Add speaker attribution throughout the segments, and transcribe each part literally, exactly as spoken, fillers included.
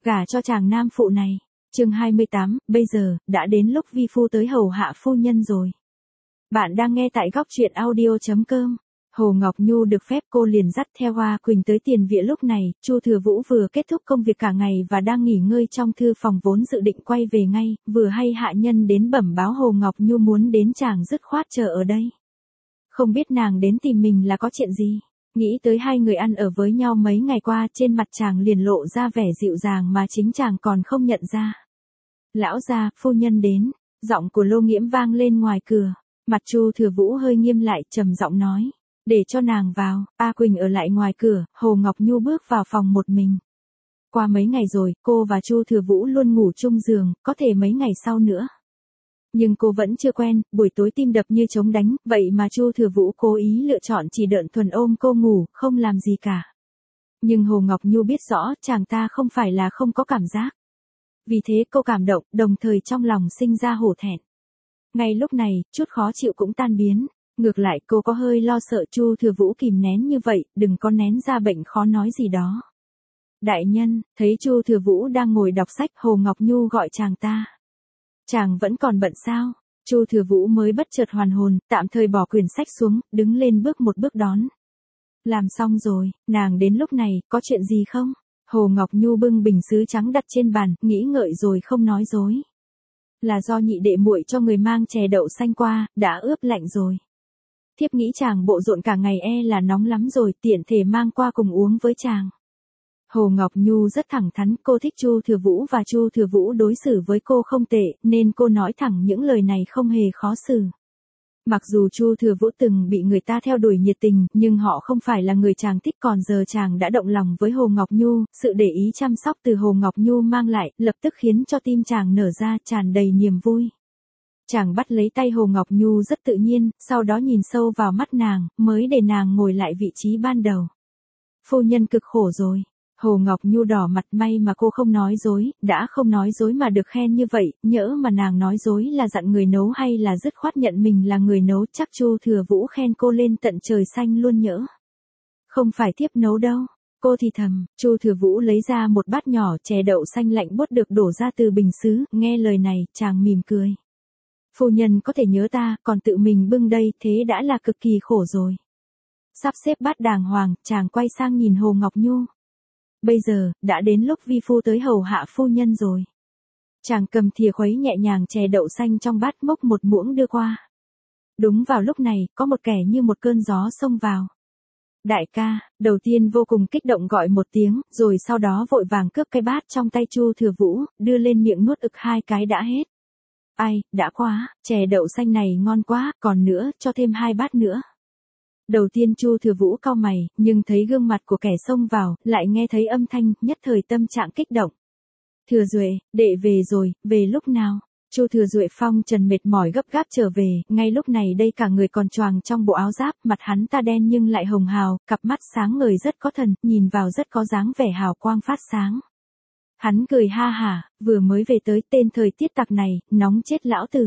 Speaker 1: gả cho chàng nam phụ này. Chương hai mươi tám, bây giờ, đã đến lúc vi phu tới hầu hạ phu nhân rồi. Bạn đang nghe tại góc truyện audio chấm com. Hồ Ngọc Nhu được phép cô liền dắt theo Hoa Quỳnh tới tiền viện lúc này, Chu Thừa Vũ vừa kết thúc công việc cả ngày và đang nghỉ ngơi trong thư phòng vốn dự định quay về ngay, vừa hay hạ nhân đến bẩm báo Hồ Ngọc Nhu muốn đến chàng dứt khoát chờ ở đây. Không biết nàng đến tìm mình là có chuyện gì, nghĩ tới hai người ăn ở với nhau mấy ngày qua trên mặt chàng liền lộ ra vẻ dịu dàng mà chính chàng còn không nhận ra. Lão gia, phu nhân đến, giọng của Lô Nghiễm vang lên ngoài cửa, mặt Chu Thừa Vũ hơi nghiêm lại trầm giọng nói. Để cho nàng vào, A Quỳnh ở lại ngoài cửa, Hồ Ngọc Nhu bước vào phòng một mình. Qua mấy ngày rồi, cô và Chu Thừa Vũ luôn ngủ chung giường, có thể mấy ngày sau nữa. Nhưng cô vẫn chưa quen, buổi tối tim đập như trống đánh, vậy mà Chu Thừa Vũ cố ý lựa chọn chỉ đợn thuần ôm cô ngủ, không làm gì cả. Nhưng Hồ Ngọc Nhu biết rõ chàng ta không phải là không có cảm giác. Vì thế cô cảm động, đồng thời trong lòng sinh ra hổ thẹn. Ngay lúc này, chút khó chịu cũng tan biến. Ngược lại cô có hơi lo sợ Chu Thừa Vũ kìm nén như vậy, đừng có nén ra bệnh khó nói gì đó. Đại nhân, thấy Chu Thừa Vũ đang ngồi đọc sách, Hồ Ngọc Nhu gọi chàng ta. Chàng vẫn còn bận sao? Chu Thừa Vũ mới bất chợt hoàn hồn, tạm thời bỏ quyển sách xuống, đứng lên bước một bước đón. Làm xong rồi, nàng đến lúc này, có chuyện gì không? Hồ Ngọc Nhu bưng bình sứ trắng đặt trên bàn, nghĩ ngợi rồi không nói dối. Là do nhị đệ muội cho người mang chè đậu xanh qua, đã ướp lạnh rồi. Thiếp nghĩ chàng bộ rộn cả ngày e là nóng lắm rồi, tiện thể mang qua cùng uống với chàng. Hồ Ngọc Nhu rất thẳng thắn, cô thích Chu Thừa Vũ và Chu Thừa Vũ đối xử với cô không tệ, nên cô nói thẳng những lời này không hề khó xử. Mặc dù Chu Thừa Vũ từng bị người ta theo đuổi nhiệt tình, nhưng họ không phải là người chàng thích, còn giờ chàng đã động lòng với Hồ Ngọc Nhu, sự để ý chăm sóc từ Hồ Ngọc Nhu mang lại, lập tức khiến cho tim chàng nở ra tràn đầy niềm vui. Chàng bắt lấy tay Hồ Ngọc Nhu rất tự nhiên, sau đó nhìn sâu vào mắt nàng, mới để nàng ngồi lại vị trí ban đầu. Phu nhân cực khổ rồi. Hồ Ngọc Nhu đỏ mặt, may mà cô không nói dối, đã không nói dối mà được khen như vậy, nhỡ mà nàng nói dối là dặn người nấu hay là dứt khoát nhận mình là người nấu, chắc Chu Thừa Vũ khen cô lên tận trời xanh luôn nhỡ. Không phải thiếp nấu đâu. Cô thì thầm. Chu Thừa Vũ lấy ra một bát nhỏ chè đậu xanh lạnh buốt được đổ ra từ bình sứ, nghe lời này, chàng mỉm cười. Phu nhân có thể nhớ ta, còn tự mình bưng đây, thế đã là cực kỳ khổ rồi. Sắp xếp bát đàng hoàng, chàng quay sang nhìn Hồ Ngọc Nhu. Bây giờ, đã đến lúc vi phu tới hầu hạ phu nhân rồi. Chàng cầm thìa khuấy nhẹ nhàng chè đậu xanh trong bát, mốc một muỗng đưa qua. Đúng vào lúc này, có một kẻ như một cơn gió xông vào. Đại ca, đầu tiên vô cùng kích động gọi một tiếng, rồi sau đó vội vàng cướp cái bát trong tay Chu Thừa Vũ, đưa lên miệng nuốt ực hai cái đã hết. Ai, đã quá, chè đậu xanh này ngon quá, còn nữa, cho thêm hai bát nữa. Đầu tiên Chu Thừa Vũ cau mày, nhưng thấy gương mặt của kẻ xông vào, lại nghe thấy âm thanh, nhất thời tâm trạng kích động. Thừa Duệ, đệ về rồi, về lúc nào? Chu Thừa Duệ phong trần mệt mỏi gấp gáp trở về, ngay lúc này đây cả người còn choàng trong bộ áo giáp, mặt hắn ta đen nhưng lại hồng hào, cặp mắt sáng ngời rất có thần, nhìn vào rất có dáng vẻ hào quang phát sáng. Hắn cười ha hả, vừa mới về tới, tên thời tiết tặc này, nóng chết lão tử.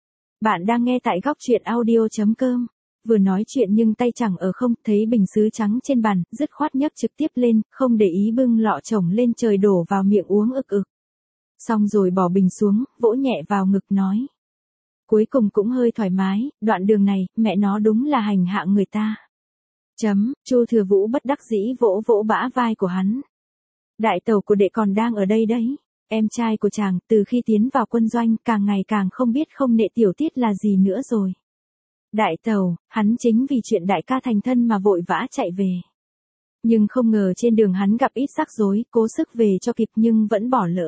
Speaker 1: Bạn đang nghe tại góc truyện audio chấm com. Vừa nói chuyện nhưng tay chẳng ở không, thấy bình sứ trắng trên bàn, dứt khoát nhấc trực tiếp lên, không để ý bưng lọ chồng lên trời đổ vào miệng uống ực ực. Xong rồi bỏ bình xuống, vỗ nhẹ vào ngực nói. Cuối cùng cũng hơi thoải mái, đoạn đường này, mẹ nó đúng là hành hạ người ta. Chấm, Chu Thừa Vũ bất đắc dĩ vỗ vỗ bã vai của hắn. Đại tẩu của đệ còn đang ở đây đấy. Em trai của chàng, từ khi tiến vào quân doanh, càng ngày càng không biết không nệ tiểu tiết là gì nữa rồi. Đại tẩu, hắn chính vì chuyện đại ca thành thân mà vội vã chạy về. Nhưng không ngờ trên đường hắn gặp ít rắc rối, cố sức về cho kịp nhưng vẫn bỏ lỡ.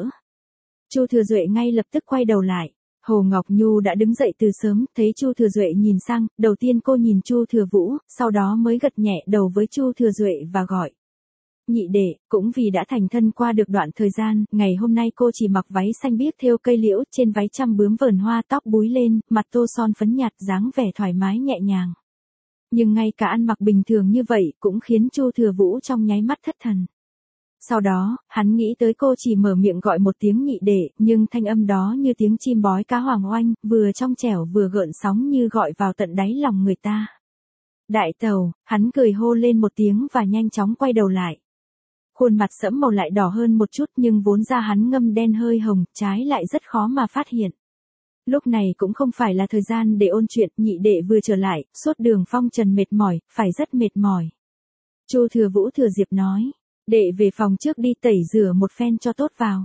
Speaker 1: Chu Thừa Duệ ngay lập tức quay đầu lại. Hồ Ngọc Nhu đã đứng dậy từ sớm, thấy Chu Thừa Duệ nhìn sang, đầu tiên cô nhìn Chu Thừa Vũ, sau đó mới gật nhẹ đầu với Chu Thừa Duệ và gọi. Nhị đệ, cũng vì đã thành thân qua được đoạn thời gian, ngày hôm nay cô chỉ mặc váy xanh biếc thêu cây liễu, trên váy trăm bướm vờn hoa, tóc búi lên, mặt tô son phấn nhạt, dáng vẻ thoải mái nhẹ nhàng. Nhưng ngay cả ăn mặc bình thường như vậy, cũng khiến Chu Thừa Vũ trong nháy mắt thất thần. Sau đó, hắn nghĩ tới cô chỉ mở miệng gọi một tiếng nhị đệ, nhưng thanh âm đó như tiếng chim bói cá hoàng oanh, vừa trong trẻo vừa gợn sóng như gọi vào tận đáy lòng người ta. Đại tẩu, hắn cười hô lên một tiếng và nhanh chóng quay đầu lại. Khuôn mặt sẫm màu lại đỏ hơn một chút nhưng vốn da hắn ngâm đen hơi hồng, trái lại rất khó mà phát hiện. Lúc này cũng không phải là thời gian để ôn chuyện, nhị đệ vừa trở lại, suốt đường phong trần mệt mỏi, phải rất mệt mỏi. Chu Thừa Vũ thừa dịp nói, đệ về phòng trước đi tẩy rửa một phen cho tốt vào.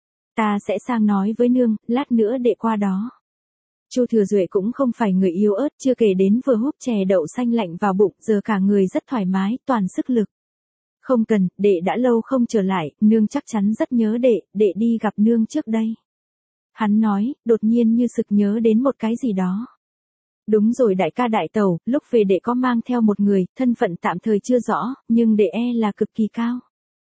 Speaker 1: Ta sẽ sang nói với nương, lát nữa đệ qua đó. Chu Thừa Duệ cũng không phải người yếu ớt, chưa kể đến vừa húp chè đậu xanh lạnh vào bụng, giờ cả người rất thoải mái, toàn sức lực. Không cần, đệ đã lâu không trở lại, nương chắc chắn rất nhớ đệ, đệ đi gặp nương trước đây. Hắn nói, đột nhiên như sực nhớ đến một cái gì đó. Đúng rồi đại ca đại tẩu, lúc về đệ có mang theo một người, thân phận tạm thời chưa rõ, nhưng đệ e là cực kỳ cao.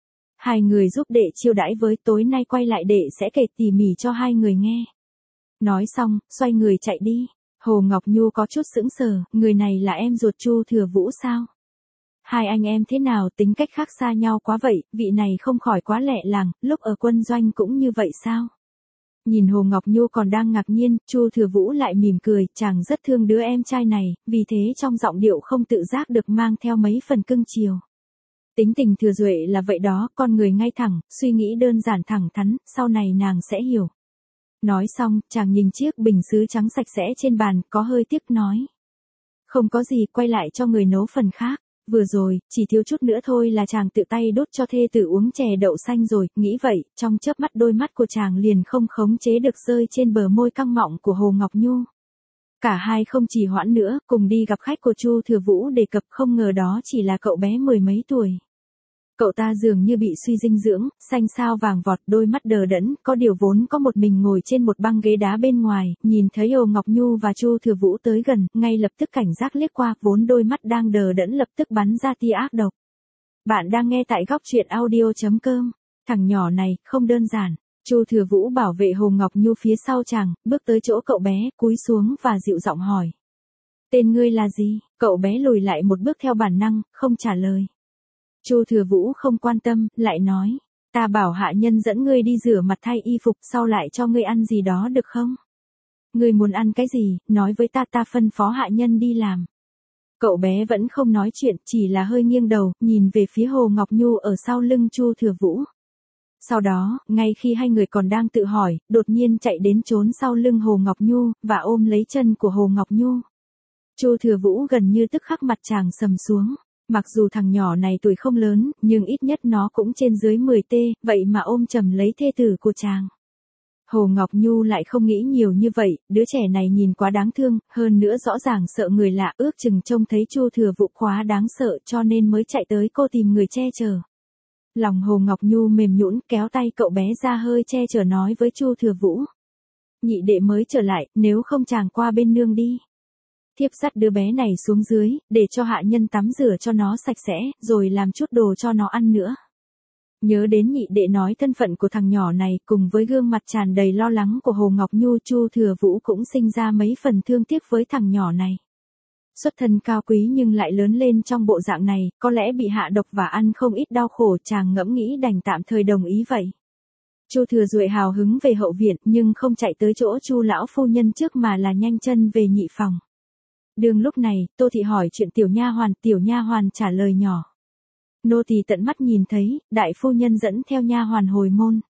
Speaker 1: Hai người giúp đệ chiêu đãi với, tối nay quay lại đệ sẽ kể tỉ mỉ cho hai người nghe. Nói xong, xoay người chạy đi. Hồ Ngọc Nhu có chút sững sờ, người này là em ruột Chu Thừa Vũ sao? Hai anh em thế nào tính cách khác xa nhau quá vậy, vị này không khỏi quá lẹ làng, lúc ở quân doanh cũng như vậy sao? Nhìn Hồ Ngọc Nhu còn đang ngạc nhiên, Chu Thừa Vũ lại mỉm cười, chàng rất thương đứa em trai này, vì thế trong giọng điệu không tự giác được mang theo mấy phần cưng chiều. Tính tình Thừa Duệ là vậy đó, con người ngay thẳng, suy nghĩ đơn giản thẳng thắn, sau này nàng sẽ hiểu. Nói xong, chàng nhìn chiếc bình sứ trắng sạch sẽ trên bàn, có hơi tiếc nói. Không có gì, quay lại cho người nấu phần khác. Vừa rồi, chỉ thiếu chút nữa thôi là chàng tự tay đốt cho thê tử uống chè đậu xanh rồi, nghĩ vậy, trong chớp mắt đôi mắt của chàng liền không khống chế được rơi trên bờ môi căng mọng của Hồ Ngọc Nhu. Cả hai không trì hoãn nữa, cùng đi gặp khách của Chu Thừa Vũ đề cập, không ngờ đó chỉ là cậu bé mười mấy tuổi. Cậu ta dường như bị suy dinh dưỡng, xanh xao vàng vọt, đôi mắt đờ đẫn, có điều vốn có một mình ngồi trên một băng ghế đá bên ngoài, nhìn thấy Hồ Ngọc Nhu và Chu Thừa Vũ tới gần, ngay lập tức cảnh giác liếc qua, vốn đôi mắt đang đờ đẫn lập tức bắn ra tia ác độc. Bạn đang nghe tại góc truyện audio chấm com. Thằng nhỏ này, không đơn giản. Chu Thừa Vũ bảo vệ Hồ Ngọc Nhu phía sau chàng, bước tới chỗ cậu bé, cúi xuống và dịu giọng hỏi. Tên ngươi là gì? Cậu bé lùi lại một bước theo bản năng, không trả lời. Chu Thừa Vũ không quan tâm, lại nói, ta bảo hạ nhân dẫn ngươi đi rửa mặt thay y phục, sau lại cho ngươi ăn gì đó được không? Ngươi muốn ăn cái gì, nói với ta, ta phân phó hạ nhân đi làm. Cậu bé vẫn không nói chuyện, chỉ là hơi nghiêng đầu, nhìn về phía Hồ Ngọc Nhu ở sau lưng Chu Thừa Vũ. Sau đó, ngay khi hai người còn đang tự hỏi, đột nhiên chạy đến trốn sau lưng Hồ Ngọc Nhu, và ôm lấy chân của Hồ Ngọc Nhu. Chu Thừa Vũ gần như tức khắc mặt chàng sầm xuống. Mặc dù thằng nhỏ này tuổi không lớn, nhưng ít nhất nó cũng trên dưới mười tê, vậy mà ôm chầm lấy thê tử của chàng. Hồ Ngọc Nhu lại không nghĩ nhiều như vậy, đứa trẻ này nhìn quá đáng thương, hơn nữa rõ ràng sợ người lạ, ước chừng trông thấy Chu Thừa Vũ quá đáng sợ cho nên mới chạy tới cô tìm người che chở. Lòng Hồ Ngọc Nhu mềm nhũn, kéo tay cậu bé ra hơi che chở nói với Chu Thừa Vũ. Nhị đệ mới trở lại, nếu không chàng qua bên nương đi. Thiếp dắt đứa bé này xuống dưới, để cho hạ nhân tắm rửa cho nó sạch sẽ, rồi làm chút đồ cho nó ăn nữa. Nhớ đến nhị đệ nói thân phận của thằng nhỏ này, cùng với gương mặt tràn đầy lo lắng của Hồ Ngọc Nhu, Chu Thừa Vũ cũng sinh ra mấy phần thương tiếc với thằng nhỏ này. Xuất thân cao quý nhưng lại lớn lên trong bộ dạng này, có lẽ bị hạ độc và ăn không ít đau khổ, chàng ngẫm nghĩ đành tạm thời đồng ý vậy. Chu Thừa Duệ hào hứng về hậu viện, nhưng không chạy tới chỗ Chu lão phu nhân trước mà là nhanh chân về nhị phòng. Đường lúc này, Tô thị hỏi chuyện tiểu nha hoàn, tiểu nha hoàn trả lời nhỏ. Nô tỳ tận mắt nhìn thấy, đại phu nhân dẫn theo nha hoàn hồi môn.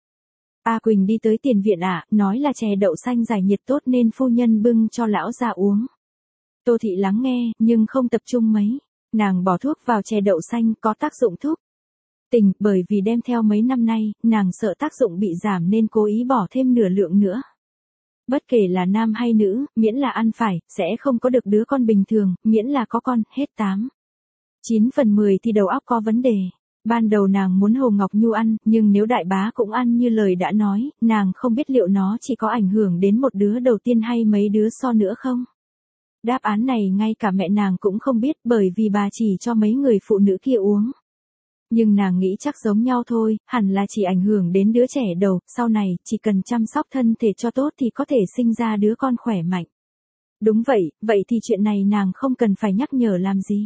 Speaker 1: A Quỳnh đi tới tiền viện ạ, à, nói là chè đậu xanh giải nhiệt tốt nên phu nhân bưng cho lão ra uống. Tô thị lắng nghe, nhưng không tập trung mấy. Nàng bỏ thuốc vào chè đậu xanh, có tác dụng thúc tình, bởi vì đem theo mấy năm nay, nàng sợ tác dụng bị giảm nên cố ý bỏ thêm nửa lượng nữa. Bất kể là nam hay nữ, miễn là ăn phải, sẽ không có được đứa con bình thường, miễn là có con, hết tám. chín phần mười thì đầu óc có vấn đề. Ban đầu nàng muốn Hồ Ngọc Nhu ăn, nhưng nếu đại bá cũng ăn như lời đã nói, nàng không biết liệu nó chỉ có ảnh hưởng đến một đứa đầu tiên hay mấy đứa so nữa không. Đáp án này ngay cả mẹ nàng cũng không biết, bởi vì bà chỉ cho mấy người phụ nữ kia uống. Nhưng nàng nghĩ chắc giống nhau thôi, hẳn là chỉ ảnh hưởng đến đứa trẻ đầu, sau này, chỉ cần chăm sóc thân thể cho tốt thì có thể sinh ra đứa con khỏe mạnh. Đúng vậy, vậy thì chuyện này nàng không cần phải nhắc nhở làm gì.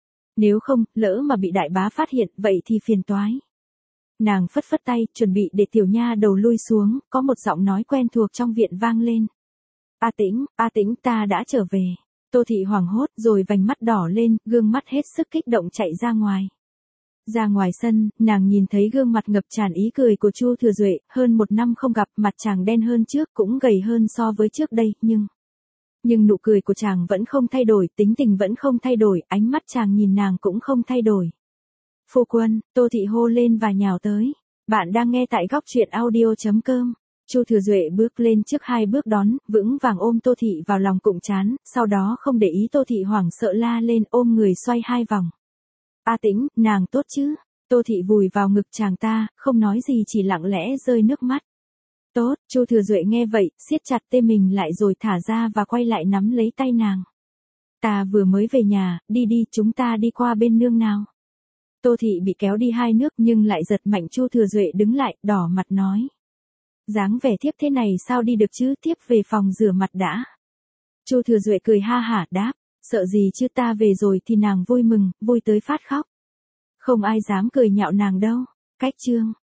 Speaker 1: Nếu không, lỡ mà bị đại bá phát hiện, vậy thì phiền toái. Nàng phất phất tay, chuẩn bị để tiểu nha đầu lui xuống, có một giọng nói quen thuộc trong viện vang lên. A Tĩnh, A Tĩnh, ta đã trở về. Tô thị hoảng hốt rồi vành mắt đỏ lên, gương mắt hết sức kích động chạy ra ngoài. Ra ngoài sân, nàng nhìn thấy gương mặt ngập tràn ý cười của Chu Thừa Duệ, hơn một năm không gặp, mặt chàng đen hơn trước, cũng gầy hơn so với trước đây, nhưng... Nhưng nụ cười của chàng vẫn không thay đổi, tính tình vẫn không thay đổi, ánh mắt chàng nhìn nàng cũng không thay đổi. Phu quân, Tô Thị hô lên và nhào tới. Bạn đang nghe tại góc truyện audio chấm com. Chu Thừa Duệ bước lên trước hai bước đón, vững vàng ôm Tô Thị vào lòng cụm trán, sau đó không để ý Tô Thị hoảng sợ la lên, ôm người xoay hai vòng. A Tĩnh, nàng tốt chứ? Tô Thị vùi vào ngực chàng ta, không nói gì chỉ lặng lẽ rơi nước mắt. Tốt, Chu Thừa Duệ nghe vậy, siết chặt tay mình lại rồi thả ra và quay lại nắm lấy tay nàng. Ta vừa mới về nhà, đi đi, chúng ta đi qua bên nương nào. Tô Thị bị kéo đi hai nước nhưng lại giật mạnh. Chu Thừa Duệ đứng lại, đỏ mặt nói. Dáng vẻ thiếp thế này sao đi được chứ, thiếp về phòng rửa mặt đã. Chu Thừa Duệ cười ha hả đáp, sợ gì chứ, ta về rồi thì nàng vui mừng, vui tới phát khóc. Không ai dám cười nhạo nàng đâu. Cách chương